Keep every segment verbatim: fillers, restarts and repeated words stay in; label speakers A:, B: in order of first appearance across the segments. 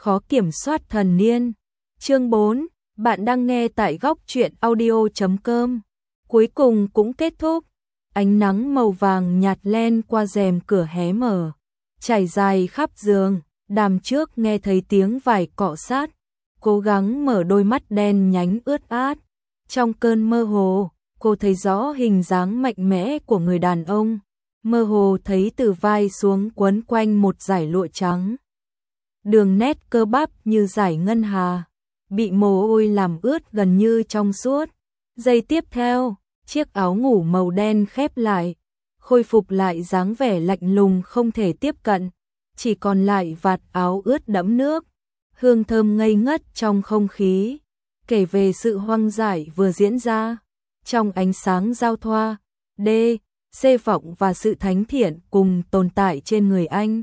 A: khó kiểm soát thần niên. Chương bốn, bạn đang nghe tại góc truyện audio chấm com. Cuối cùng cũng kết thúc. Ánh nắng màu vàng nhạt len qua rèm cửa hé mở, trải dài khắp giường. Đàm trước nghe thấy tiếng vải cọ sát, cố gắng mở đôi mắt đen nhánh ướt át. Trong cơn mơ hồ, cô thấy rõ hình dáng mạnh mẽ của người đàn ông, mơ hồ thấy từ vai xuống quấn quanh một dải lụa trắng. Đường nét cơ bắp như dải ngân hà, bị mồ hôi làm ướt gần như trong suốt. Giây tiếp theo, chiếc áo ngủ màu đen khép lại, khôi phục lại dáng vẻ lạnh lùng không thể tiếp cận, chỉ còn lại vạt áo ướt đẫm nước. Hương thơm ngây ngất trong không khí, kể về sự hoang dại vừa diễn ra. Trong ánh sáng giao thoa, đê, xê vọng và sự thánh thiện cùng tồn tại trên người anh.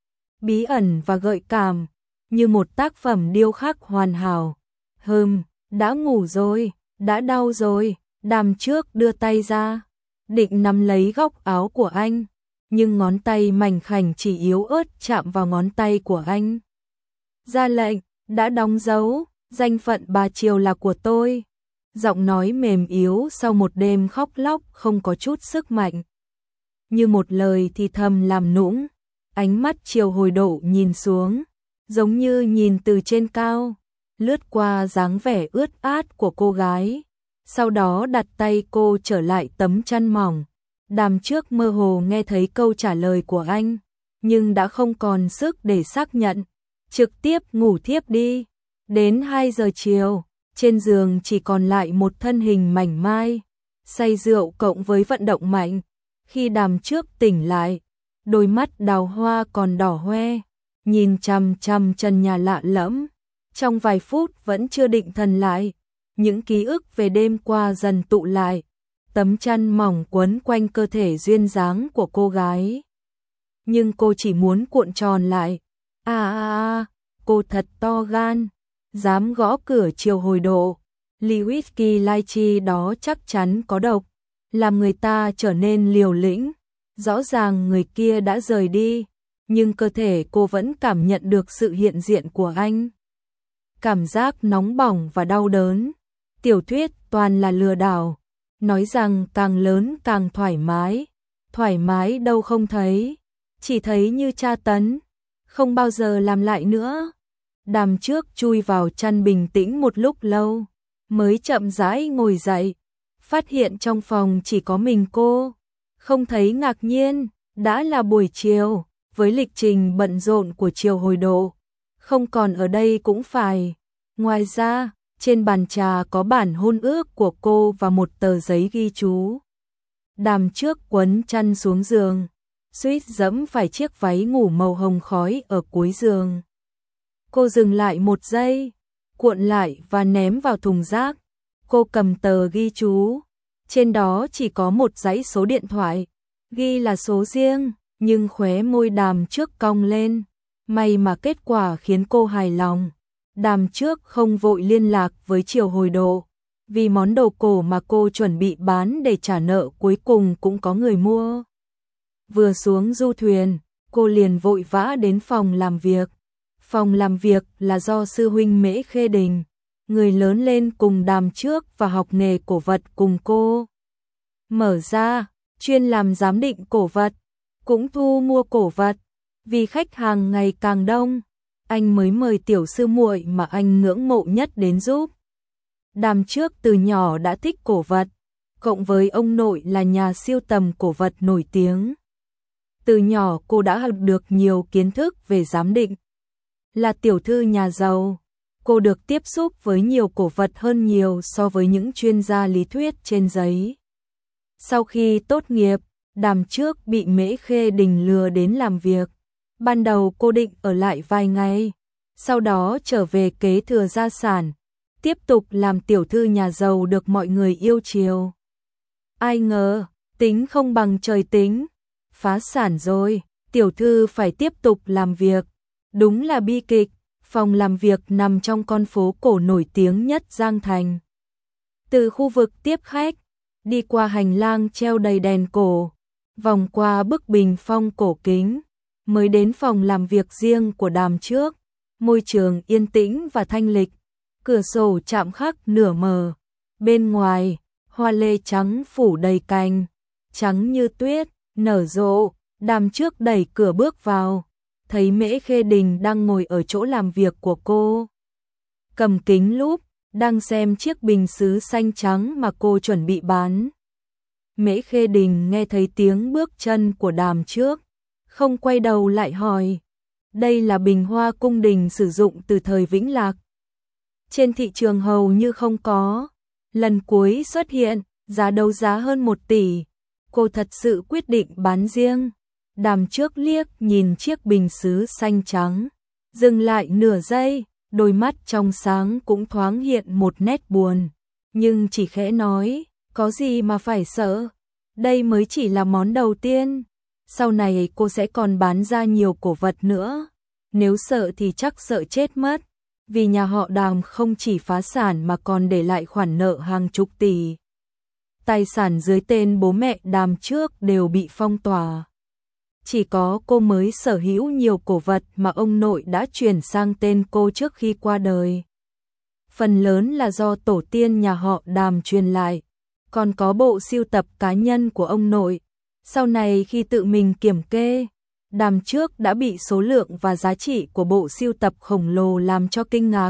A: Bí ẩn và gợi cảm, như một tác phẩm điêu khắc hoàn hảo. Hừm, đã ngủ rồi, đã đau rồi. Đàm trước đưa tay ra, định nắm lấy góc áo của anh, nhưng ngón tay mảnh khảnh chỉ yếu ớt chạm vào ngón tay của anh. Ra lệnh, đã đóng dấu, danh phận bà Triều là của tôi. Giọng nói mềm yếu sau một đêm khóc lóc không có chút sức mạnh. Như một lời thì thầm làm nũng, ánh mắt Triều Hồi Độ nhìn xuống, giống như nhìn từ trên cao, lướt qua dáng vẻ ướt át của cô gái. Sau đó đặt tay cô trở lại tấm chăn mỏng. Đàm trước mơ hồ nghe thấy câu trả lời của anh, nhưng đã không còn sức để xác nhận. Trực tiếp ngủ thiếp đi. Đến hai giờ chiều, trên giường chỉ còn lại một thân hình mảnh mai, say rượu cộng với vận động mạnh. Khi Đàm trước tỉnh lại, đôi mắt đào hoa còn đỏ hoe, nhìn chằm chằm trần nhà lạ lẫm. Trong vài phút vẫn chưa định thần lại, những ký ức về đêm qua dần tụ lại, tấm chăn mỏng quấn quanh cơ thể duyên dáng của cô gái. Nhưng cô chỉ muốn cuộn tròn lại. À à à, cô thật to gan, dám gõ cửa Triều Hồi Độ. Ly whisky lychee đó chắc chắn có độc, làm người ta trở nên liều lĩnh. Rõ ràng người kia đã rời đi, nhưng cơ thể cô vẫn cảm nhận được sự hiện diện của anh. Cảm giác nóng bỏng và đau đớn. Tiểu thuyết toàn là lừa đảo, nói rằng càng lớn càng thoải mái. Thoải mái đâu không thấy, chỉ thấy như tra tấn, không bao giờ làm lại nữa. Đàm trước chui vào chăn bình tĩnh một lúc lâu, mới chậm rãi ngồi dậy, phát hiện trong phòng chỉ có mình cô. Không thấy ngạc nhiên, đã là buổi chiều, với lịch trình bận rộn của Triều Hồi Độ, không còn ở đây cũng phải. Ngoài ra, trên bàn trà có bản hôn ước của cô và một tờ giấy ghi chú. Đàm trước quấn chăn xuống giường, suýt dẫm phải chiếc váy ngủ màu hồng khói ở cuối giường. Cô dừng lại một giây, cuộn lại và ném vào thùng rác. Cô cầm tờ ghi chú, trên đó chỉ có một dãy số điện thoại, ghi là số riêng, nhưng khóe môi Đàm trước cong lên. May mà kết quả khiến cô hài lòng. Đàm trước không vội liên lạc với Triều Hồi Độ, vì món đồ cổ mà cô chuẩn bị bán để trả nợ cuối cùng cũng có người mua. Vừa xuống du thuyền, cô liền vội vã đến phòng làm việc. Phòng làm việc là do sư huynh Mễ Khê Đình, người lớn lên cùng Đàm trước và học nghề cổ vật cùng cô. Mở ra, chuyên làm giám định cổ vật, cũng thu mua cổ vật. Vì khách hàng ngày càng đông, anh mới mời tiểu sư muội mà anh ngưỡng mộ nhất đến giúp. Đàm trước từ nhỏ đã thích cổ vật, cộng với ông nội là nhà siêu tầm cổ vật nổi tiếng. Từ nhỏ cô đã học được nhiều kiến thức về giám định. Là tiểu thư nhà giàu, cô được tiếp xúc với nhiều cổ vật hơn nhiều so với những chuyên gia lý thuyết trên giấy. Sau khi tốt nghiệp, Đàm trước bị Mễ Khê Đình lừa đến làm việc. Ban đầu cô định ở lại vài ngày, sau đó trở về kế thừa gia sản, tiếp tục làm tiểu thư nhà giàu được mọi người yêu chiều. Ai ngờ, tính không bằng trời tính, phá sản rồi, tiểu thư phải tiếp tục làm việc. Đúng là bi kịch, phòng làm việc nằm trong con phố cổ nổi tiếng nhất Giang Thành. Từ khu vực tiếp khách, đi qua hành lang treo đầy đèn cổ, vòng qua bức bình phong cổ kính, mới đến phòng làm việc riêng của Đàm trước. Môi trường yên tĩnh và thanh lịch, cửa sổ chạm khắc nửa mờ. Bên ngoài, hoa lê trắng phủ đầy cành, trắng như tuyết, nở rộ. Đàm Trước đẩy cửa bước vào, thấy Mễ Khê Đình đang ngồi ở chỗ làm việc của cô. Cầm kính lúp, đang xem chiếc bình sứ xanh trắng mà cô chuẩn bị bán. Mễ Khê Đình nghe thấy tiếng bước chân của Đàm Trước, không quay đầu lại hỏi. Đây là bình hoa cung đình sử dụng từ thời Vĩnh Lạc. Trên thị trường hầu như không có. Lần cuối xuất hiện, giá đấu giá hơn một tỷ. Cô thật sự quyết định bán riêng. Đàm Trước liếc nhìn chiếc bình sứ xanh trắng, dừng lại nửa giây, đôi mắt trong sáng cũng thoáng hiện một nét buồn, nhưng chỉ khẽ nói, có gì mà phải sợ, đây mới chỉ là món đầu tiên, sau này cô sẽ còn bán ra nhiều cổ vật nữa, nếu sợ thì chắc sợ chết mất, vì nhà họ Đàm không chỉ phá sản mà còn để lại khoản nợ hàng chục tỷ. Tài sản dưới tên bố mẹ Đàm Trước đều bị phong tỏa. Chỉ có cô mới sở hữu nhiều cổ vật mà ông nội đã chuyển sang tên cô trước khi qua đời. Phần lớn là do tổ tiên nhà họ Đàm truyền lại, còn có bộ sưu tập cá nhân của ông nội. Sau này khi tự mình kiểm kê, Đàm Trước đã bị số lượng và giá trị của bộ sưu tập khổng lồ làm cho kinh ngạc.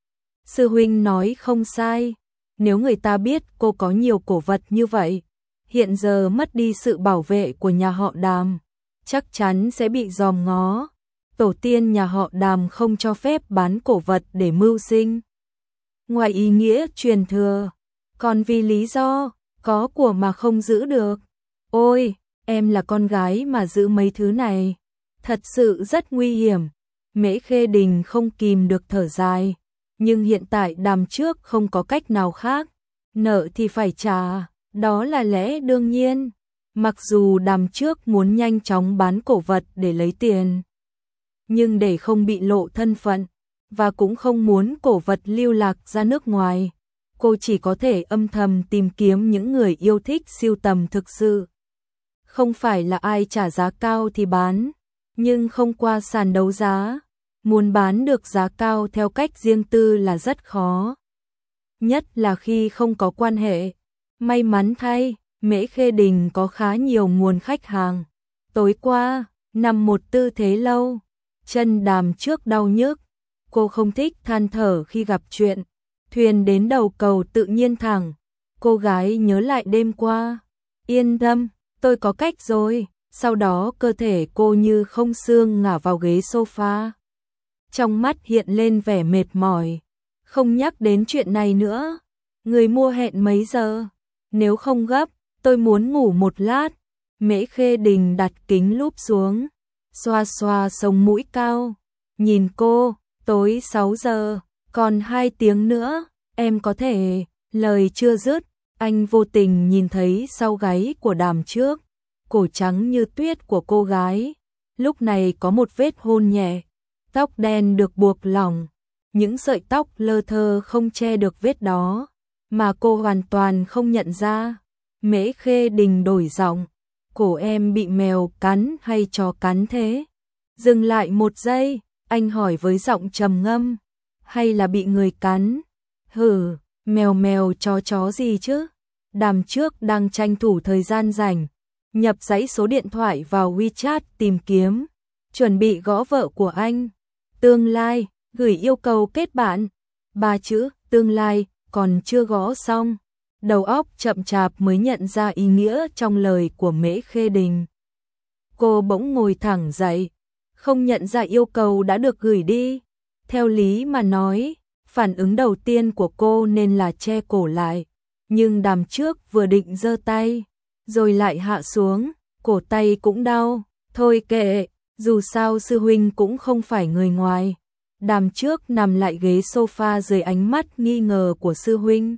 A: Sư huynh nói không sai, nếu người ta biết cô có nhiều cổ vật như vậy, hiện giờ mất đi sự bảo vệ của nhà họ Đàm, chắc chắn sẽ bị dòm ngó. Tổ tiên nhà họ Đàm không cho phép bán cổ vật để mưu sinh. Ngoài ý nghĩa truyền thừa, còn vì lý do có của mà không giữ được. Ôi, em là con gái mà giữ mấy thứ này, thật sự rất nguy hiểm. Mễ Khê Đình không kìm được thở dài, nhưng hiện tại Đàm Trước không có cách nào khác, nợ thì phải trả, đó là lẽ đương nhiên. Mặc dù Đàm Trước muốn nhanh chóng bán cổ vật để lấy tiền, nhưng để không bị lộ thân phận, và cũng không muốn cổ vật lưu lạc ra nước ngoài, cô chỉ có thể âm thầm tìm kiếm những người yêu thích sưu tầm thực sự. Không phải là ai trả giá cao thì bán, nhưng không qua sàn đấu giá, muốn bán được giá cao theo cách riêng tư là rất khó. Nhất là khi không có quan hệ. May mắn thay, Mễ Khê Đình có khá nhiều nguồn khách hàng. Tối qua, nằm một tư thế lâu, chân Đàm Trước đau nhức. Cô không thích than thở khi gặp chuyện. Thuyền đến đầu cầu tự nhiên thẳng. Cô gái nhớ lại đêm qua. Yên tâm, tôi có cách rồi. Sau đó cơ thể cô như không xương ngả vào ghế sofa. Trong mắt hiện lên vẻ mệt mỏi. Không nhắc đến chuyện này nữa. Người mua hẹn mấy giờ? Nếu không gấp, tôi muốn ngủ một lát. Mễ Khê Đình đặt kính lúp xuống, xoa xoa sống mũi cao. Nhìn cô, tối sáu giờ, còn hai tiếng nữa, em có thể. Lời chưa dứt, anh vô tình nhìn thấy sau gáy của Đàm Trước, cổ trắng như tuyết của cô gái. Lúc này có một vết hôn nhẹ, tóc đen được buộc lỏng, những sợi tóc lơ thơ không che được vết đó, mà cô hoàn toàn không nhận ra. Mễ Khê Đình đổi giọng, cổ em bị mèo cắn hay chó cắn thế? Dừng lại một giây, anh hỏi với giọng trầm ngâm, hay là bị người cắn? Hừ, mèo mèo chó chó gì chứ? Đàm Trước đang tranh thủ thời gian rảnh, nhập dãy số điện thoại vào WeChat tìm kiếm, chuẩn bị gõ vợ của anh. Tương lai, gửi yêu cầu kết bạn. Ba chữ, tương lai, còn chưa gõ xong. Đầu óc chậm chạp mới nhận ra ý nghĩa trong lời của Mễ Khê Đình. Cô bỗng ngồi thẳng dậy, không nhận ra yêu cầu đã được gửi đi. Theo lý mà nói, phản ứng đầu tiên của cô nên là che cổ lại. Nhưng Đàm Trước vừa định giơ tay, rồi lại hạ xuống, cổ tay cũng đau. Thôi kệ, dù sao sư huynh cũng không phải người ngoài. Đàm Trước nằm lại ghế sofa dưới ánh mắt nghi ngờ của sư huynh.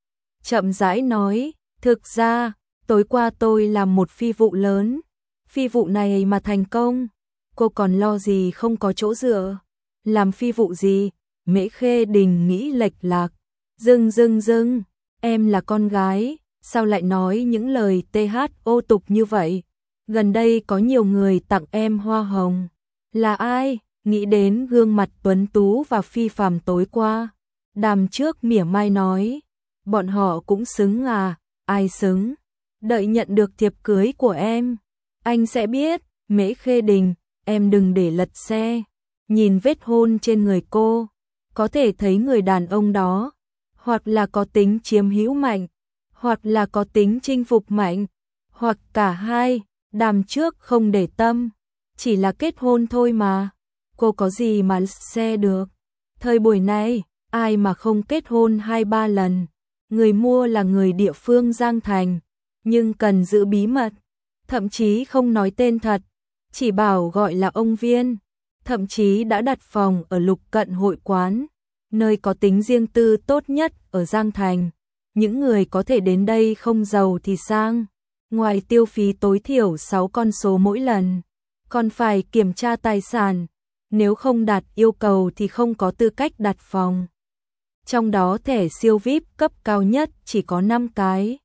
A: Chậm rãi nói, thực ra, tối qua tôi làm một phi vụ lớn. Phi vụ này mà thành công, cô còn lo gì không có chỗ dựa. Làm phi vụ gì? Mễ Khê Đình nghĩ lệch lạc. Dưng dưng dưng, em là con gái, sao lại nói những lời tê hát ô tục như vậy? Gần đây có nhiều người tặng em hoa hồng. Là ai? nghĩ đến gương mặt tuấn tú và phi phàm tối qua. Đàm trước mỉa mai nói, bọn họ cũng xứng à, ai xứng, đợi nhận được thiệp cưới của em, anh sẽ biết. Mễ Khê Đình, em đừng để lật xe. Nhìn vết hôn trên người cô, có thể thấy người đàn ông đó, hoặc là có tính chiếm hữu mạnh, hoặc là có tính chinh phục mạnh, hoặc cả hai. Đàm trước không để tâm, chỉ là kết hôn thôi mà, cô có gì mà xe được. Thời buổi này, ai mà không kết hôn hai ba lần. Người mua là người địa phương Giang Thành, nhưng cần giữ bí mật, thậm chí không nói tên thật, chỉ bảo gọi là ông Viên, thậm chí đã đặt phòng ở Lục Cận Hội Quán, nơi có tính riêng tư tốt nhất ở Giang Thành. Những người có thể đến đây không giàu thì sang, ngoài tiêu phí tối thiểu sáu con số mỗi lần, còn phải kiểm tra tài sản, nếu không đạt yêu cầu thì không có tư cách đặt phòng. Trong đó thẻ siêu vi ai pi cấp cao nhất chỉ có năm cái.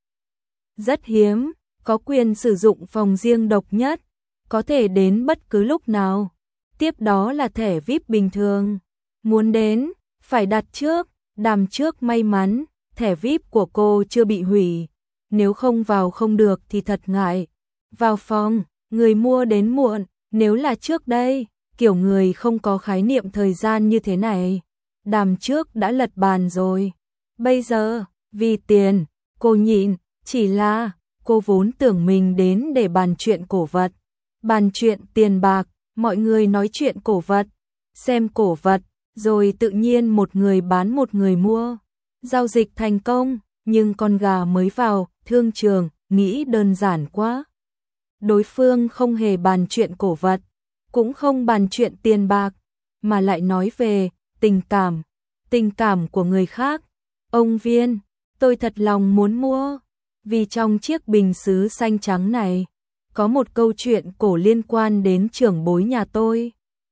A: Rất hiếm, có quyền sử dụng phòng riêng độc nhất, có thể đến bất cứ lúc nào. Tiếp đó là thẻ vi ai pi bình thường, muốn đến, phải đặt trước. Đàm trước may mắn, thẻ vi ai pi của cô chưa bị hủy, nếu không vào không được thì thật ngại. Vào phòng, người mua đến muộn, nếu là trước đây, kiểu người không có khái niệm thời gian như thế này, Đàm trước đã lật bàn rồi. Bây giờ, vì tiền, cô nhịn, chỉ là cô vốn tưởng mình đến để bàn chuyện cổ vật, bàn chuyện tiền bạc, mọi người nói chuyện cổ vật, xem cổ vật, rồi tự nhiên một người bán một người mua. Giao dịch thành công, nhưng con gà mới vào thương trường, nghĩ đơn giản quá. Đối phương không hề bàn chuyện cổ vật, cũng không bàn chuyện tiền bạc, mà lại nói về tình cảm, tình cảm của người khác. Ông Viên, tôi thật lòng muốn mua, vì trong chiếc bình sứ xanh trắng này, có một câu chuyện cổ liên quan đến trưởng bối nhà tôi.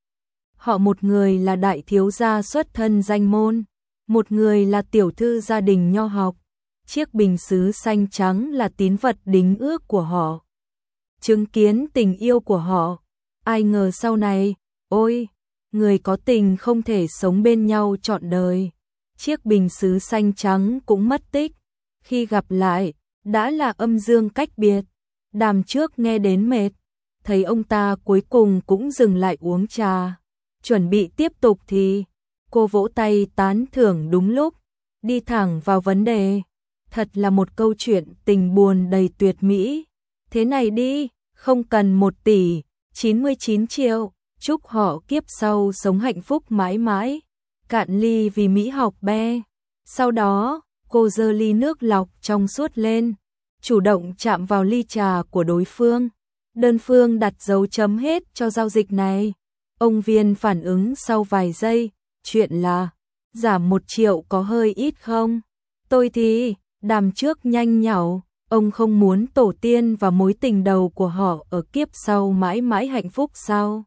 A: Họ một người là đại thiếu gia xuất thân danh môn, một người là tiểu thư gia đình nho học. Chiếc bình sứ xanh trắng là tín vật đính ước của họ, chứng kiến tình yêu của họ. Ai ngờ sau này, ôi, người có tình không thể sống bên nhau trọn đời. Chiếc bình sứ xanh trắng cũng mất tích, khi gặp lại, đã là âm dương cách biệt. Đàm trước nghe đến mệt, thấy ông ta cuối cùng cũng dừng lại uống trà, chuẩn bị tiếp tục thì cô vỗ tay tán thưởng đúng lúc, đi thẳng vào vấn đề. Thật là một câu chuyện tình buồn đầy tuyệt mỹ. Thế này đi, không cần một tỷ, chín mươi chín triệu, chúc họ kiếp sau sống hạnh phúc mãi mãi. Cạn ly vì mỹ học be. Sau đó, cô giơ ly nước lọc trong suốt lên, chủ động chạm vào ly trà của đối phương. Đơn phương đặt dấu chấm hết cho giao dịch này. Ông Viên phản ứng sau vài giây, chuyện là, giảm một triệu có hơi ít không? Tôi thì, Đàm trước nhanh nhảu, ông không muốn tổ tiên và mối tình đầu của họ ở kiếp sau mãi mãi hạnh phúc sao?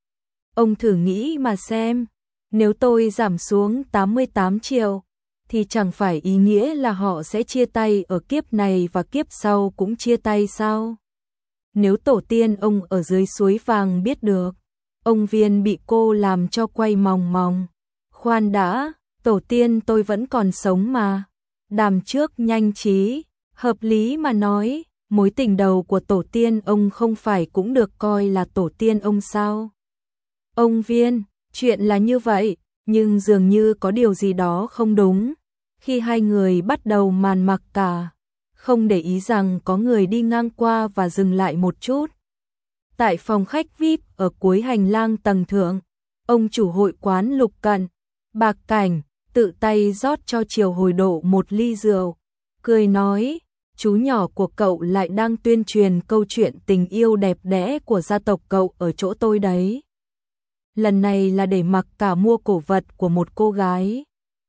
A: Ông thử nghĩ mà xem, nếu tôi giảm xuống tám mươi tám triệu, thì chẳng phải ý nghĩa là họ sẽ chia tay ở kiếp này và kiếp sau cũng chia tay sao? Nếu tổ tiên ông ở dưới suối vàng biết được, ông Viên bị cô làm cho quay mòng mòng. Khoan đã, tổ tiên tôi vẫn còn sống mà. Đàm trước nhanh trí, hợp lý mà nói, mối tình đầu của tổ tiên ông không phải cũng được coi là tổ tiên ông sao? Ông Viên, chuyện là như vậy, nhưng dường như có điều gì đó không đúng. Khi hai người bắt đầu màn mặc cả, không để ý rằng có người đi ngang qua và dừng lại một chút. Tại phòng khách vi ai pi ở cuối hành lang tầng thượng, ông chủ hội quán Lục Cận, Bạc Cảnh, tự tay rót cho Triều Hồi Độ một ly rượu, cười nói, chú nhỏ của cậu lại đang tuyên truyền câu chuyện tình yêu đẹp đẽ của gia tộc cậu ở chỗ tôi đấy. Lần này là để mặc cả mua cổ vật của một cô gái.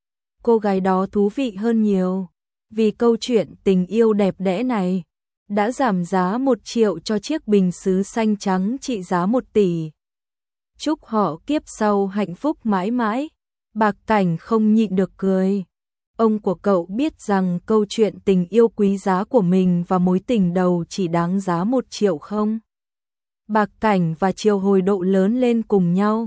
A: Cô gái đó thú vị hơn nhiều, vì câu chuyện tình yêu đẹp đẽ này đã giảm giá một triệu cho chiếc bình sứ xanh trắng trị giá một tỷ. Chúc họ kiếp sau hạnh phúc mãi mãi. Bạc Cảnh không nhịn được cười. Ông của cậu biết rằng câu chuyện tình yêu quý giá của mình và mối tình đầu chỉ đáng giá một triệu không? Bạc Cảnh và Triều Hồi Độ lớn lên cùng nhau,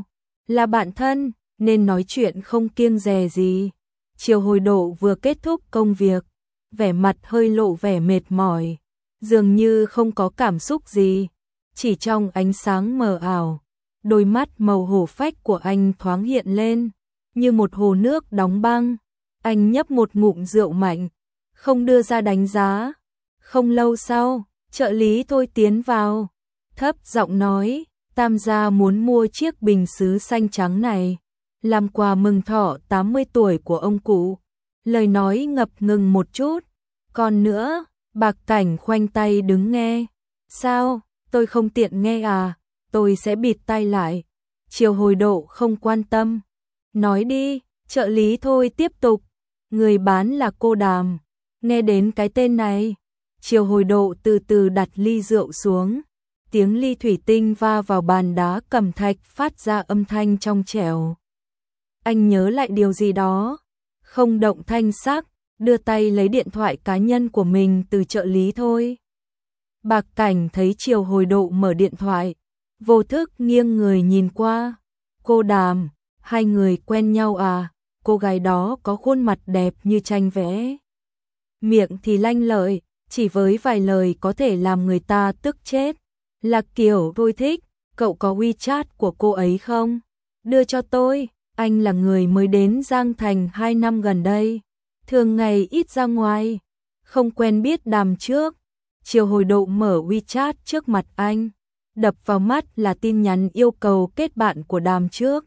A: là bạn thân, nên nói chuyện không kiêng dè gì. Chiều hồi độ vừa kết thúc công việc, vẻ mặt hơi lộ vẻ mệt mỏi, dường như không có cảm xúc gì, chỉ trong ánh sáng mờ ảo, đôi mắt màu hổ phách của anh thoáng hiện lên, như một hồ nước đóng băng. Anh nhấp một ngụm rượu mạnh, không đưa ra đánh giá. Không lâu sau, trợ lý Thôi tiến vào, thấp giọng nói, Tam gia muốn mua chiếc bình sứ xanh trắng này, làm quà mừng thọ tám mươi tuổi của ông cụ. Lời nói ngập ngừng một chút. Còn nữa, Bạc Cảnh khoanh tay đứng nghe. Sao, tôi không tiện nghe à, tôi sẽ bịt tai lại. Chiều hồi độ không quan tâm. Nói đi, trợ lý Thôi tiếp tục. Người bán là cô Đàm. Nghe đến cái tên này, Chiều hồi độ từ từ đặt ly rượu xuống. Tiếng ly thủy tinh va vào bàn đá cẩm thạch phát ra âm thanh trong trẻo. Anh nhớ lại điều gì đó, không động thanh sắc, đưa tay lấy điện thoại cá nhân của mình từ trợ lý Thôi. Bạc Cảnh thấy Chiều hồi độ mở điện thoại, vô thức nghiêng người nhìn qua. Cô Đàm, hai người quen nhau à? Cô gái đó có khuôn mặt đẹp như tranh vẽ, miệng thì lanh lợi, chỉ với vài lời có thể làm người ta tức chết. Là kiểu tôi thích, cậu có WeChat của cô ấy không? Đưa cho tôi, anh là người mới đến Giang Thành hai năm gần đây, thường ngày ít ra ngoài, không quen biết Đàm trước. Chiều hồi độ mở WeChat trước mặt anh, đập vào mắt là tin nhắn yêu cầu kết bạn của Đàm trước.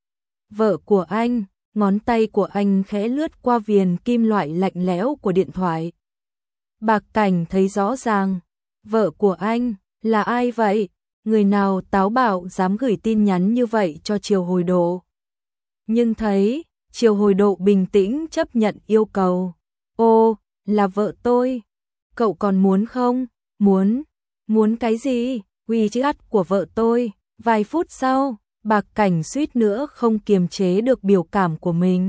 A: Vợ của anh, ngón tay của anh khẽ lướt qua viền kim loại lạnh lẽo của điện thoại. Bạc Cảnh thấy rõ ràng, vợ của anh là ai vậy? Người nào táo bạo dám gửi tin nhắn như vậy cho Chiều hồi độ? Nhưng thấy, Chiều hồi độ bình tĩnh chấp nhận yêu cầu. Ô, là vợ tôi. Cậu còn muốn không? Muốn. Muốn cái gì? WeChat của vợ tôi. Vài phút sau, Bạc Cảnh suýt nữa không kiềm chế được biểu cảm của mình.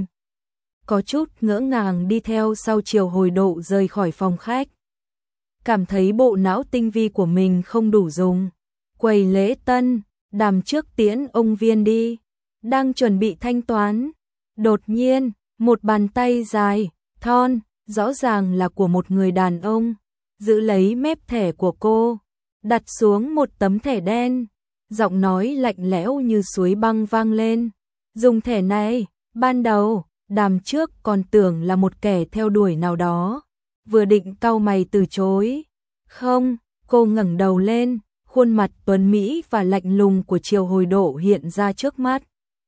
A: Có chút ngỡ ngàng đi theo sau Chiều hồi độ rời khỏi phòng khách. Cảm thấy bộ não tinh vi của mình không đủ dùng. Quầy lễ tân, Đàm trước tiễn ông Viên đi, đang chuẩn bị thanh toán. Đột nhiên, một bàn tay dài, thon, rõ ràng là của một người đàn ông, giữ lấy mép thẻ của cô, đặt xuống một tấm thẻ đen. Giọng nói lạnh lẽo như suối băng vang lên. Dùng thẻ này, ban đầu, Đàm trước còn tưởng là một kẻ theo đuổi nào đó, vừa định cau mày từ chối. Không, cô ngẩng đầu lên, khuôn mặt tuấn mỹ và lạnh lùng của Chiều hồi độ hiện ra trước mắt.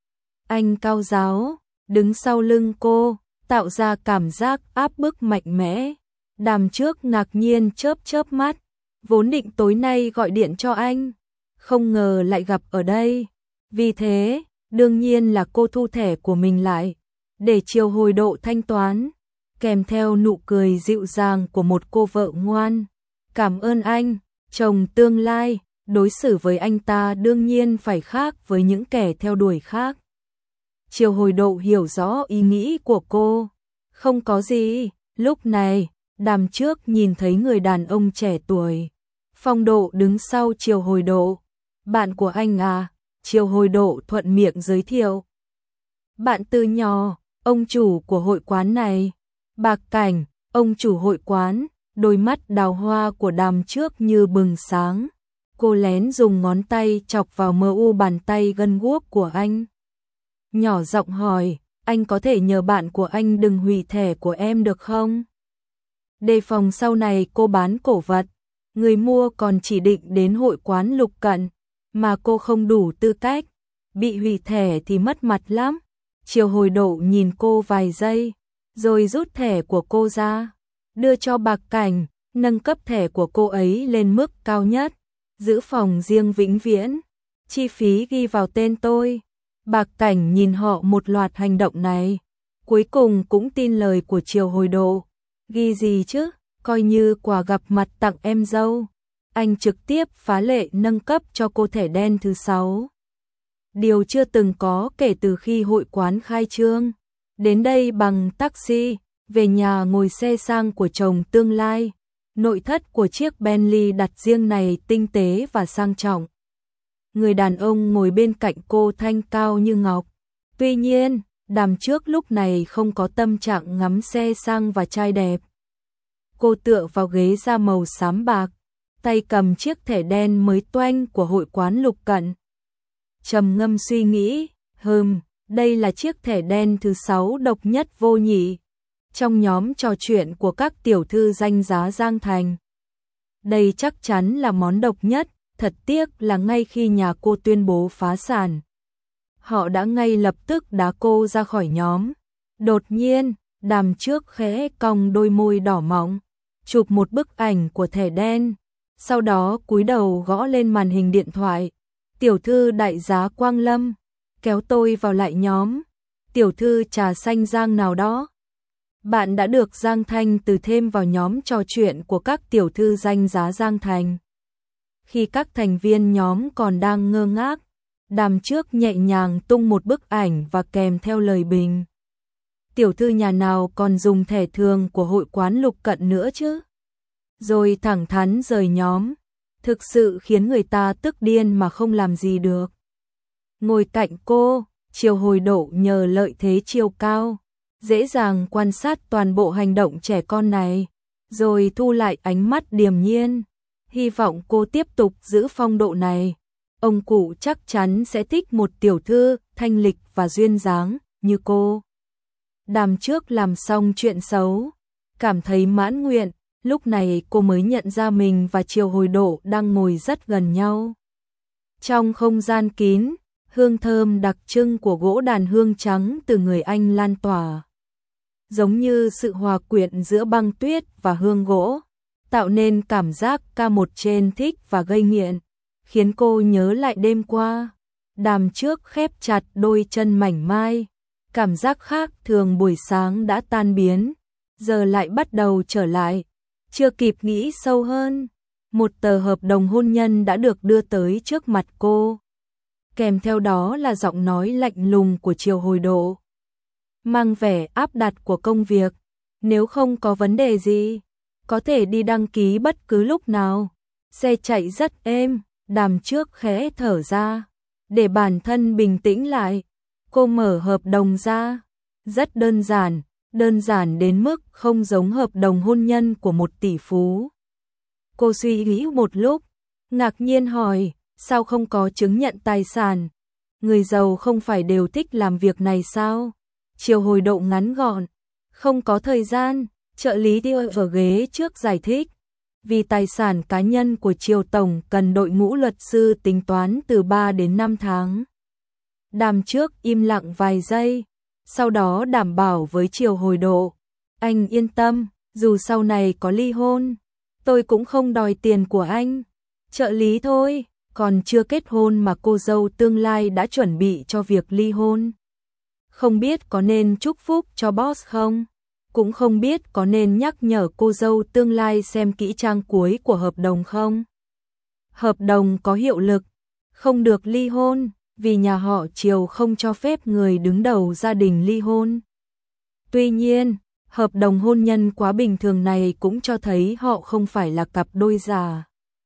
A: Anh cao ráo, đứng sau lưng cô, tạo ra cảm giác áp bức mạnh mẽ. Đàm trước ngạc nhiên chớp chớp mắt, vốn định tối nay gọi điện cho anh, không ngờ lại gặp ở đây. Vì thế, đương nhiên là cô thu thẻ của mình lại, để Chiều hồi độ thanh toán, kèm theo nụ cười dịu dàng của một cô vợ ngoan. Cảm ơn anh, chồng tương lai, đối xử với anh ta đương nhiên phải khác với những kẻ theo đuổi khác. Chiều hồi độ hiểu rõ ý nghĩ của cô. Không có gì. Lúc này, Đàm trước nhìn thấy người đàn ông trẻ tuổi, phong độ đứng sau Chiều hồi độ. Bạn của anh à? Chiều hồi độ thuận miệng giới thiệu. Bạn từ nhỏ, ông chủ của hội quán này. Bạc Cảnh, ông chủ hội quán. Đôi mắt đào hoa của Đàm trước như bừng sáng. Cô lén dùng ngón tay chọc vào mờ u bàn tay gân guốc của anh. Nhỏ giọng hỏi, anh có thể nhờ bạn của anh đừng hủy thẻ của em được không? Đề phòng sau này cô bán cổ vật, người mua còn chỉ định đến hội quán Lục Cận, mà cô không đủ tư cách, bị hủy thẻ thì mất mặt lắm. Chiều hồi độ nhìn cô vài giây, rồi rút thẻ của cô ra, đưa cho Bạc Cảnh, nâng cấp thẻ của cô ấy lên mức cao nhất, giữ phòng riêng vĩnh viễn, chi phí ghi vào tên tôi. Bạc Cảnh nhìn họ một loạt hành động này, cuối cùng cũng tin lời của Chiều hồi độ. Ghi gì chứ, coi như quà gặp mặt tặng em dâu. Anh trực tiếp phá lệ nâng cấp cho cô thẻ đen thứ sáu. Điều chưa từng có kể từ khi hội quán khai trương. Đến đây bằng taxi, về nhà ngồi xe sang của chồng tương lai. Nội thất của chiếc Bentley đặt riêng này tinh tế và sang trọng. người đàn ông ngồi bên cạnh cô thanh cao như ngọc. Tuy nhiên, Đàm Trước lúc này không có tâm trạng ngắm xe sang và trai đẹp. Cô tựa vào ghế da màu xám bạc, tay cầm chiếc thẻ đen mới toanh của hội quán Lục Cận. Trầm ngâm suy nghĩ, hừm, đây là chiếc thẻ đen thứ sáu độc nhất vô nhị trong nhóm trò chuyện của các tiểu thư danh giá Giang Thành. Đây chắc chắn là món độc nhất, thật tiếc là ngay khi nhà cô tuyên bố phá sản, họ đã ngay lập tức đá cô ra khỏi nhóm. Đột nhiên, Đàm Trước khẽ cong đôi môi đỏ mọng, chụp một bức ảnh của thẻ đen, sau đó cúi đầu gõ lên màn hình điện thoại. Tiểu thư đại giá Quang Lâm, kéo tôi vào lại nhóm. Tiểu thư trà xanh Giang nào đó. Bạn đã được Giang Thanh từ thêm vào nhóm trò chuyện của các tiểu thư danh giá Giang Thành. Khi các thành viên nhóm còn đang ngơ ngác, Đàm Trước nhẹ nhàng tung một bức ảnh và kèm theo lời bình. Tiểu thư nhà nào còn dùng thẻ thường của hội quán Lục Cận nữa chứ? Rồi thẳng thắn rời nhóm, thực sự khiến người ta tức điên mà không làm gì được. Ngồi cạnh cô, Triều Hồi Độ nhờ lợi thế chiều cao, dễ dàng quan sát toàn bộ hành động trẻ con này, rồi thu lại ánh mắt điềm nhiên. Hy vọng cô tiếp tục giữ phong độ này. Ông cụ chắc chắn sẽ thích một tiểu thư thanh lịch và duyên dáng như cô. Đàm Trước làm xong chuyện xấu, cảm thấy mãn nguyện, lúc này cô mới nhận ra mình và Triều Hồi Độ đang ngồi rất gần nhau. Trong không gian kín, hương thơm đặc trưng của gỗ đàn hương trắng từ người anh lan tỏa, giống như sự hòa quyện giữa băng tuyết và hương gỗ, tạo nên cảm giác ca một trên thích và gây nghiện, khiến cô nhớ lại đêm qua. Đàm Trước khép chặt đôi chân mảnh mai, cảm giác khác thường buổi sáng đã tan biến, giờ lại bắt đầu trở lại. Chưa kịp nghĩ sâu hơn, một tờ hợp đồng hôn nhân đã được đưa tới trước mặt cô. Kèm theo đó là giọng nói lạnh lùng của Triều Hồi Độ, mang vẻ áp đặt của công việc. Nếu không có vấn đề gì, có thể đi đăng ký bất cứ lúc nào. Xe chạy rất êm, Đàm Trước khẽ thở ra, để bản thân bình tĩnh lại. Cô mở hợp đồng ra, rất đơn giản, đơn giản đến mức không giống hợp đồng hôn nhân của một tỷ phú. Cô suy nghĩ một lúc, ngạc nhiên hỏi, sao không có chứng nhận tài sản? Người giàu không phải đều thích làm việc này sao? Triều Hồi Độ ngắn gọn, không có thời gian. Trợ lý đi ở ghế trước giải thích, vì tài sản cá nhân của Triều Tổng cần đội ngũ luật sư tính toán từ ba đến năm tháng. Đàm Trước im lặng vài giây, sau đó đảm bảo với Triều Hồi Độ, anh yên tâm, dù sau này có ly hôn, tôi cũng không đòi tiền của anh. Trợ lý thôi, còn chưa kết hôn mà cô dâu tương lai đã chuẩn bị cho việc ly hôn. Không biết có nên chúc phúc cho boss không? Cũng không biết có nên nhắc nhở cô dâu tương lai xem kỹ trang cuối của hợp đồng không? Hợp đồng có hiệu lực, không được ly hôn, vì nhà họ Triều không cho phép người đứng đầu gia đình ly hôn. Tuy nhiên, hợp đồng hôn nhân quá bình thường này cũng cho thấy họ không phải là cặp đôi già,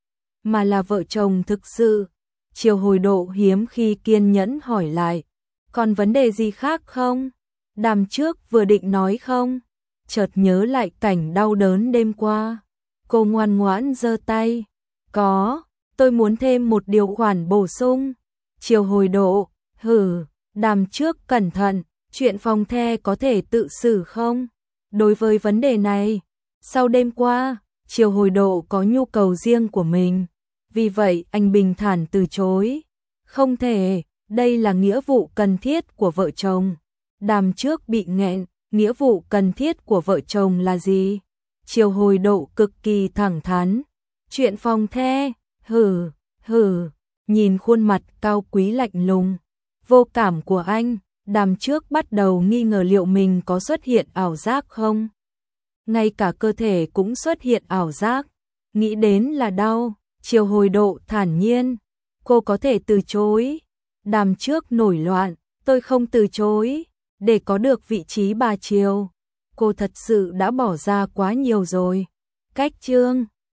A: mà là vợ chồng thực sự. Triều Hồi Độ hiếm khi kiên nhẫn hỏi lại, còn vấn đề gì khác không? Đàm Trước vừa định nói không, chợt nhớ lại cảnh đau đớn đêm qua. Cô ngoan ngoãn giơ tay, có, tôi muốn thêm một điều khoản bổ sung. Triều Hồi Độ, hừ. Đàm Trước cẩn thận, chuyện phòng the có thể tự xử không? Đối với vấn đề này, sau đêm qua, Triều Hồi Độ có nhu cầu riêng của mình, vì vậy anh bình thản từ chối. Không thể, đây là nghĩa vụ cần thiết của vợ chồng. Đàm Trước bị nghẹn, nghĩa vụ cần thiết của vợ chồng là gì? Triều Hồi Độ cực kỳ thẳng thắn, chuyện phòng the, hừ, hừ. Nhìn khuôn mặt cao quý lạnh lùng, vô cảm của anh, Đàm Trước bắt đầu nghi ngờ liệu mình có xuất hiện ảo giác không. Ngay cả cơ thể cũng xuất hiện ảo giác, nghĩ đến là đau. Triều Hồi Độ thản nhiên, cô có thể từ chối. Đàm Trước nổi loạn, tôi không từ chối. Để có được vị trí bà Triều, cô thật sự đã bỏ ra quá nhiều rồi. Cách chương